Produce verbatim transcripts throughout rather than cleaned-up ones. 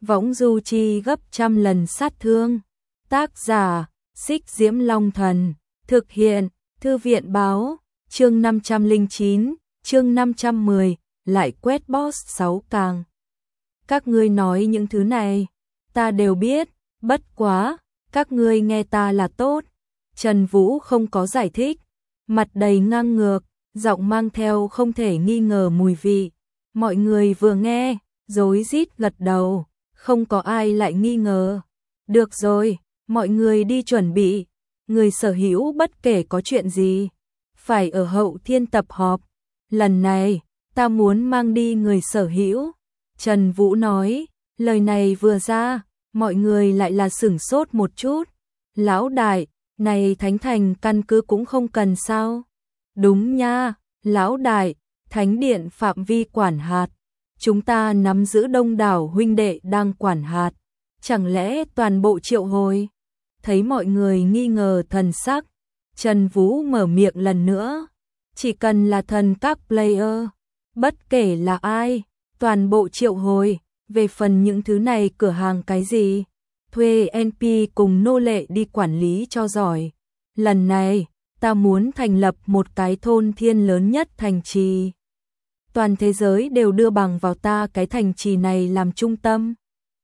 võng du chi gấp trăm lần sát thương. Tác giả, Xích Diễm Long Thần, thực hiện, Thư viện báo, chương năm trăm lẻ chín, chương năm trăm mười, lại quét boss sáu càng. Các ngươi nói những thứ này, ta đều biết, bất quá, các ngươi nghe ta là tốt. Trần Vũ không có giải thích, mặt đầy ngang ngược, giọng mang theo không thể nghi ngờ mùi vị. Mọi người vừa nghe, rối rít gật đầu, không có ai lại nghi ngờ. Được rồi, mọi người đi chuẩn bị, người sở hữu bất kể có chuyện gì, phải ở Hậu Thiên tập họp. Lần này, ta muốn mang đi người sở hữu. Trần Vũ nói, lời này vừa ra, mọi người lại là sửng sốt một chút. Lão đại, này Thánh Thành căn cứ cũng không cần sao? Đúng nha, lão đại, Thánh Điện phạm vi quản hạt. Chúng ta nắm giữ đông đảo huynh đệ đang quản hạt. Chẳng lẽ toàn bộ triệu hồi? Thấy mọi người nghi ngờ thần sắc, Trần Vũ mở miệng lần nữa. Chỉ cần là thần các player, bất kể là ai, toàn bộ triệu hồi. Về phần những thứ này cửa hàng cái gì, thuê en pê cùng nô lệ đi quản lý cho giỏi. Lần này, ta muốn thành lập một cái thôn thiên lớn nhất thành trì. Toàn thế giới đều đưa bằng vào ta cái thành trì này làm trung tâm.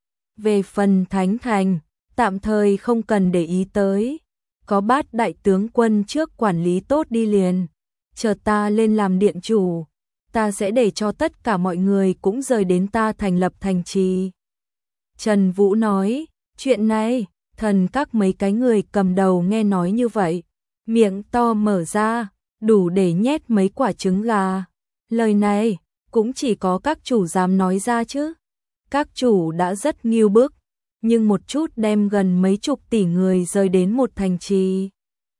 Về phần Thánh Thành, tạm thời không cần để ý tới. Có Bát đại tướng quân trước quản lý tốt đi liền. Chờ ta lên làm điện chủ, ta sẽ để cho tất cả mọi người cũng rời đến ta thành lập thành trì. Trần Vũ nói, chuyện này, thần các mấy cái người cầm đầu nghe nói như vậy, miệng to mở ra, đủ để nhét mấy quả trứng gà. Lời này, cũng chỉ có các chủ dám nói ra chứ. Các chủ đã rất nghiêu bức, nhưng một chút đem gần mấy chục tỷ người rời đến một thành trì.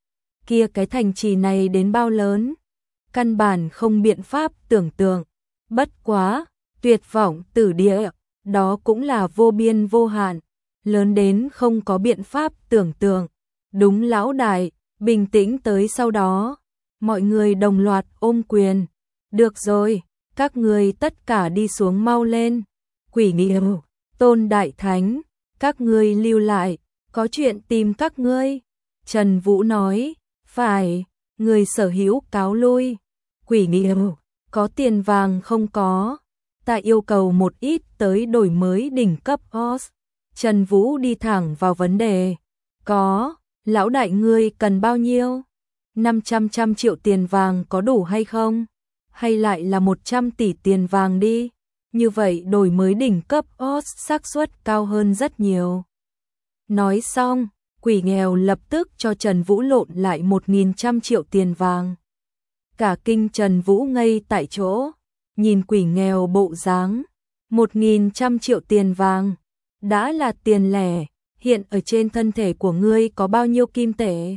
Kia cái thành trì này đến bao lớn? Căn bản không biện pháp tưởng tượng. Bất quá, tuyệt vọng tử địa, đó cũng là vô biên vô hạn, lớn đến không có biện pháp tưởng tượng. Đúng lão đại, bình tĩnh tới sau đó. Mọi người đồng loạt ôm quyền. Được rồi, các người tất cả đi xuống mau lên. Quỷ Nghiêu, Tôn Đại Thánh, các ngươi lưu lại, có chuyện tìm các ngươi. Trần Vũ nói, phải, người sở hữu cáo lui. Quỷ Nghiêu, có tiền vàng không có? Ta yêu cầu một ít tới đổi mới đỉnh cấp boss. Trần Vũ đi thẳng vào vấn đề. Có, lão đại ngươi cần bao nhiêu? năm trăm trăm triệu tiền vàng có đủ hay không? Hay lại là một trăm tỷ tiền vàng đi? Như vậy đổi mới đỉnh cấp boss xác suất cao hơn rất nhiều. Nói xong, Quỷ Nghèo lập tức cho Trần Vũ lộn lại một nghìn trăm triệu tiền vàng. Cả kinh Trần Vũ ngây tại chỗ, nhìn Quỷ Nghèo bộ dáng, một nghìn trăm triệu tiền vàng, đã là tiền lẻ, hiện ở trên thân thể của ngươi có bao nhiêu kim tệ?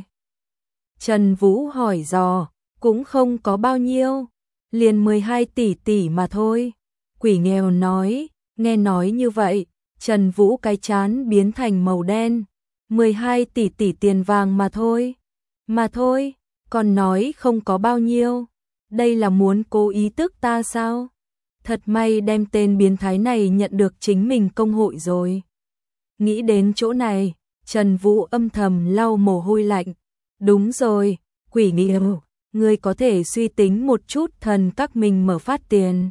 Trần Vũ hỏi dò, cũng không có bao nhiêu, liền mười hai tỷ tỷ mà thôi. Quỷ Nghèo nói, nghe nói như vậy, Trần Vũ cái chán biến thành màu đen, mười hai tỷ tỷ tiền vàng mà thôi, mà thôi. Còn nói không có bao nhiêu, đây là muốn cố ý tức ta sao? Thật may đem tên biến thái này nhận được chính mình công hội rồi. Nghĩ đến chỗ này, Trần Vũ âm thầm lau mồ hôi lạnh. Đúng rồi, Quỷ Nghiêu, ngươi có thể suy tính một chút thần các mình mở phát tiền.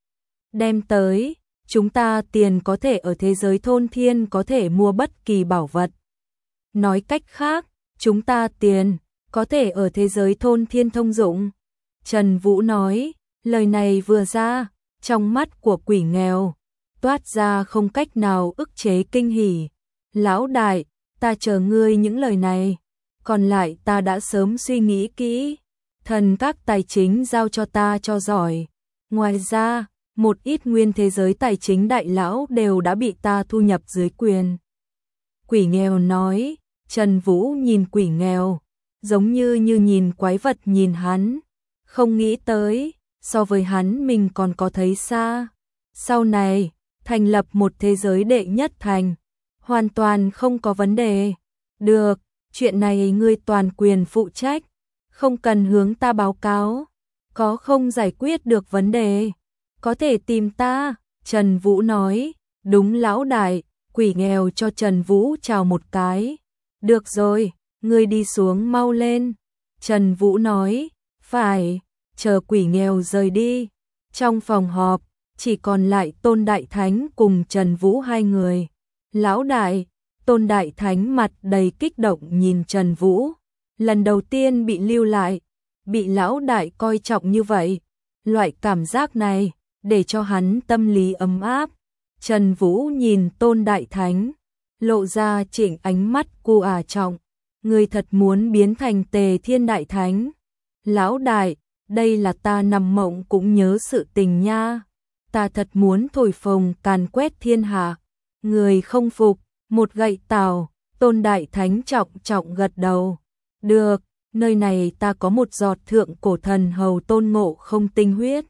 Đem tới, chúng ta tiền có thể ở thế giới thôn thiên có thể mua bất kỳ bảo vật. Nói cách khác, chúng ta tiền có thể ở thế giới thôn thiên thông dụng. Trần Vũ nói, lời này vừa ra, trong mắt của Quỷ Nghèo toát ra không cách nào ức chế kinh hỉ. Lão đại, ta chờ ngươi những lời này, còn lại ta đã sớm suy nghĩ kỹ. Thần các tài chính giao cho ta cho giỏi. Ngoài ra, một ít nguyên thế giới tài chính đại lão đều đã bị ta thu nhập dưới quyền. Quỷ Nghèo nói, Trần Vũ nhìn Quỷ Nghèo, giống như như nhìn quái vật nhìn hắn, không nghĩ tới, so với hắn mình còn có thấy xa. Sau này, thành lập một thế giới đệ nhất thành, hoàn toàn không có vấn đề. Được, chuyện này ngươi toàn quyền phụ trách, không cần hướng ta báo cáo. Có không giải quyết được vấn đề, có thể tìm ta. Trần Vũ nói, Đúng lão đại, quỷ nghèo cho Trần Vũ chào một cái. Được rồi, ngươi đi xuống mau lên. Trần Vũ nói, phải, chờ quỷ nghèo rời đi. Trong phòng họp, chỉ còn lại Tôn Đại Thánh cùng Trần Vũ hai người. Lão đại, Tôn Đại Thánh mặt đầy kích động nhìn Trần Vũ. Lần đầu tiên bị lưu lại, bị lão đại coi trọng như vậy. Loại cảm giác này, để cho hắn tâm lý ấm áp. Trần Vũ nhìn Tôn Đại Thánh, lộ ra chỉnh ánh mắt cu à trọng. Người thật muốn biến thành Tề Thiên Đại Thánh. Lão đại, đây là ta nằm mộng cũng nhớ sự tình nha. Ta thật muốn thổi phồng càn quét thiên hạ. Người không phục, một gậy tào. Tôn Đại Thánh trọng trọng gật đầu. Được, nơi này ta có một giọt thượng cổ thần hầu Tôn Ngộ Không tinh huyết.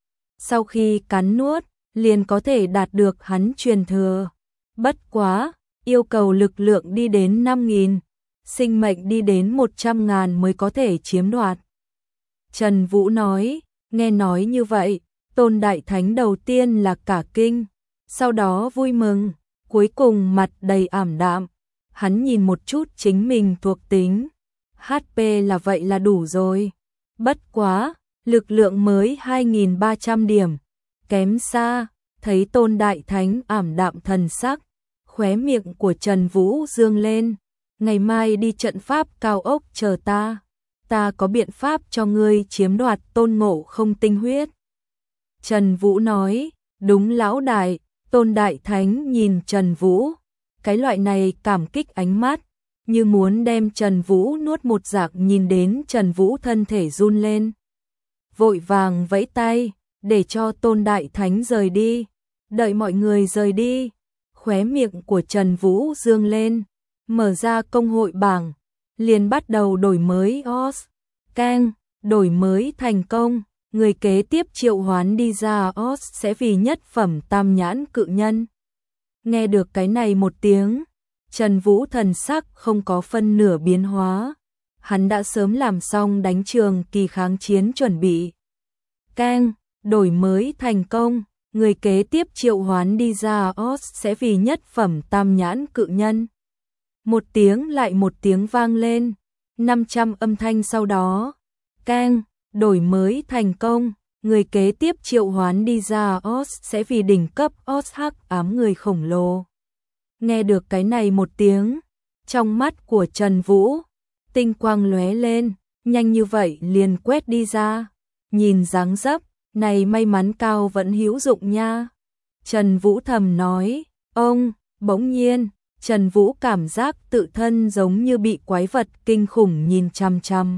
Sau khi cắn nuốt, liền có thể đạt được hắn truyền thừa. Bất quá, yêu cầu lực lượng đi đến năm nghìn, sinh mệnh đi đến một trăm ngàn mới có thể chiếm đoạt. Trần Vũ nói, nghe nói như vậy, Tôn Đại Thánh đầu tiên là cả kinh, sau đó vui mừng, cuối cùng mặt đầy ảm đạm. Hắn nhìn một chút chính mình thuộc tính, hát pê là vậy là đủ rồi. Bất quá, lực lượng mới hai nghìn ba trăm điểm, kém xa. Thấy Tôn Đại Thánh ảm đạm thần sắc, khóe miệng của Trần Vũ dương lên. Ngày mai đi trận pháp cao ốc chờ ta. Ta có biện pháp cho ngươi chiếm đoạt Tôn Ngộ Không tinh huyết. Trần Vũ nói, đúng lão đại. Tôn Đại Thánh nhìn Trần Vũ, cái loại này cảm kích ánh mắt, như muốn đem Trần Vũ nuốt một giặc. Nhìn đến Trần Vũ thân thể run lên, vội vàng vẫy tay, để cho Tôn Đại Thánh rời đi. Đợi mọi người rời đi, khóe miệng của Trần Vũ dương lên, mở ra công hội bảng, liền bắt đầu đổi mới o ét. Keng, đổi mới thành công, người kế tiếp triệu hoán đi ra o ét sẽ vì nhất phẩm tam nhãn cự nhân. Nghe được cái này một tiếng, Trần Vũ thần sắc không có phân nửa biến hóa. Hắn đã sớm làm xong đánh trường kỳ kháng chiến chuẩn bị. Keng, đổi mới thành công. Người kế tiếp triệu hoán đi ra o ét sẽ vì nhất phẩm tam nhãn cự nhân. Một tiếng lại một tiếng vang lên, năm trăm âm thanh sau đó. Keng, đổi mới thành công. Người kế tiếp triệu hoán đi ra o ét sẽ vì đỉnh cấp o ét hắc ám người khổng lồ. Nghe được cái này một tiếng, trong mắt của Trần Vũ, tinh quang lóe lên, nhanh như vậy liền quét đi ra. Nhìn dáng dấp, này may mắn cao vẫn hữu dụng nha. Trần Vũ thầm nói, ông, bỗng nhiên, Trần Vũ cảm giác tự thân giống như bị quái vật kinh khủng nhìn chăm chăm.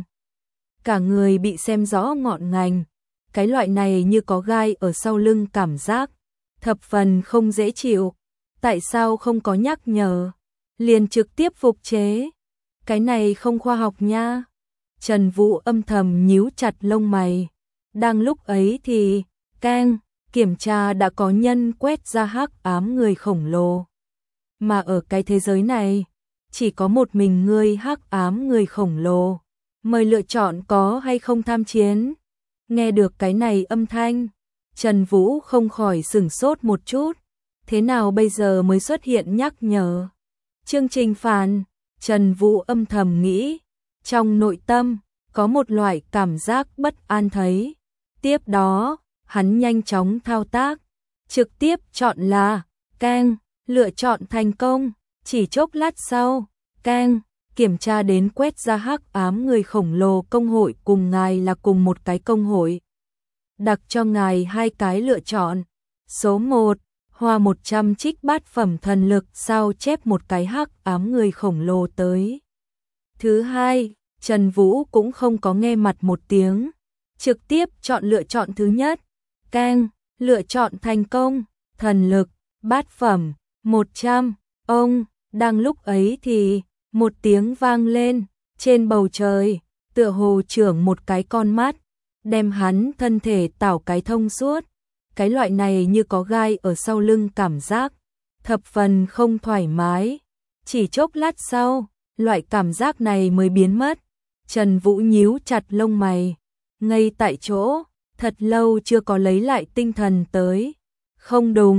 Cả người bị xem rõ ngọn ngành, cái loại này như có gai ở sau lưng cảm giác, thập phần không dễ chịu. Tại sao không có nhắc nhở, liền trực tiếp phục chế? Cái này không khoa học nha. Trần Vũ âm thầm nhíu chặt lông mày. Đang lúc ấy thì, keng, kiểm tra đã có nhân quét ra hắc ám người khổng lồ. Mà ở cái thế giới này, chỉ có một mình ngươi hắc ám người khổng lồ. Mời lựa chọn có hay không tham chiến. Nghe được cái này âm thanh, Trần Vũ không khỏi sửng sốt một chút. Thế nào bây giờ mới xuất hiện nhắc nhở? Chương trình phản, Trần Vũ âm thầm nghĩ. Trong nội tâm, có một loại cảm giác bất an thấy. Tiếp đó, hắn nhanh chóng thao tác, trực tiếp chọn là, keng, lựa chọn thành công. Chỉ chốc lát sau, keng, kiểm tra đến quét ra hắc ám người khổng lồ công hội cùng ngài là cùng một cái công hội. Đặc cho ngài hai cái lựa chọn. Số một, hoa một trăm trích bát phẩm thần lực sao chép một cái hắc ám người khổng lồ tới. Thứ hai, Trần Vũ cũng không có nghe mặt một tiếng, trực tiếp chọn lựa chọn thứ nhất. Keng, lựa chọn thành công, thần lực, bát phẩm, một trăm. Ông, đang lúc ấy thì, một tiếng vang lên, trên bầu trời, tựa hồ trưởng một cái con mắt, đem hắn thân thể tảo cái thông suốt. Cái loại này như có gai ở sau lưng cảm giác, thập phần không thoải mái. Chỉ chốc lát sau, loại cảm giác này mới biến mất. Trần Vũ nhíu chặt lông mày, ngây tại chỗ, thật lâu chưa có lấy lại tinh thần tới. Không đúng,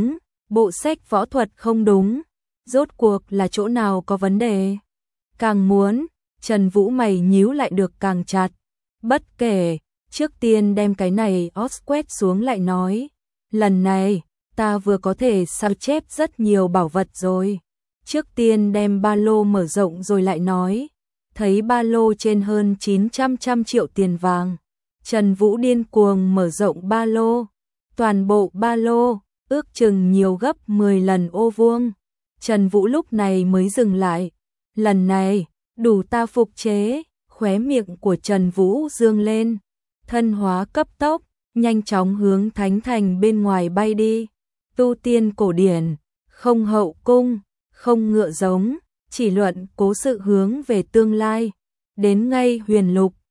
bộ sách võ thuật không đúng, rốt cuộc là chỗ nào có vấn đề? Càng muốn, Trần Vũ mày nhíu lại được càng chặt. Bất kể, trước tiên đem cái này os quét xuống lại nói. Lần này, ta vừa có thể sao chép rất nhiều bảo vật rồi. Trước tiên đem ba lô mở rộng rồi lại nói. Thấy ba lô trên hơn chín trăm trăm triệu tiền vàng. Trần Vũ điên cuồng mở rộng ba lô. Toàn bộ ba lô, ước chừng nhiều gấp mười lần ô vuông. Trần Vũ lúc này mới dừng lại. Lần này, đủ ta phục chế, khóe miệng của Trần Vũ dương lên. Thân hóa cấp tốc, nhanh chóng hướng thánh thành bên ngoài bay đi. Tu tiên cổ điển, không hậu cung, không ngựa giống, chỉ luận cố sự hướng về tương lai. Đến ngay huyền lục,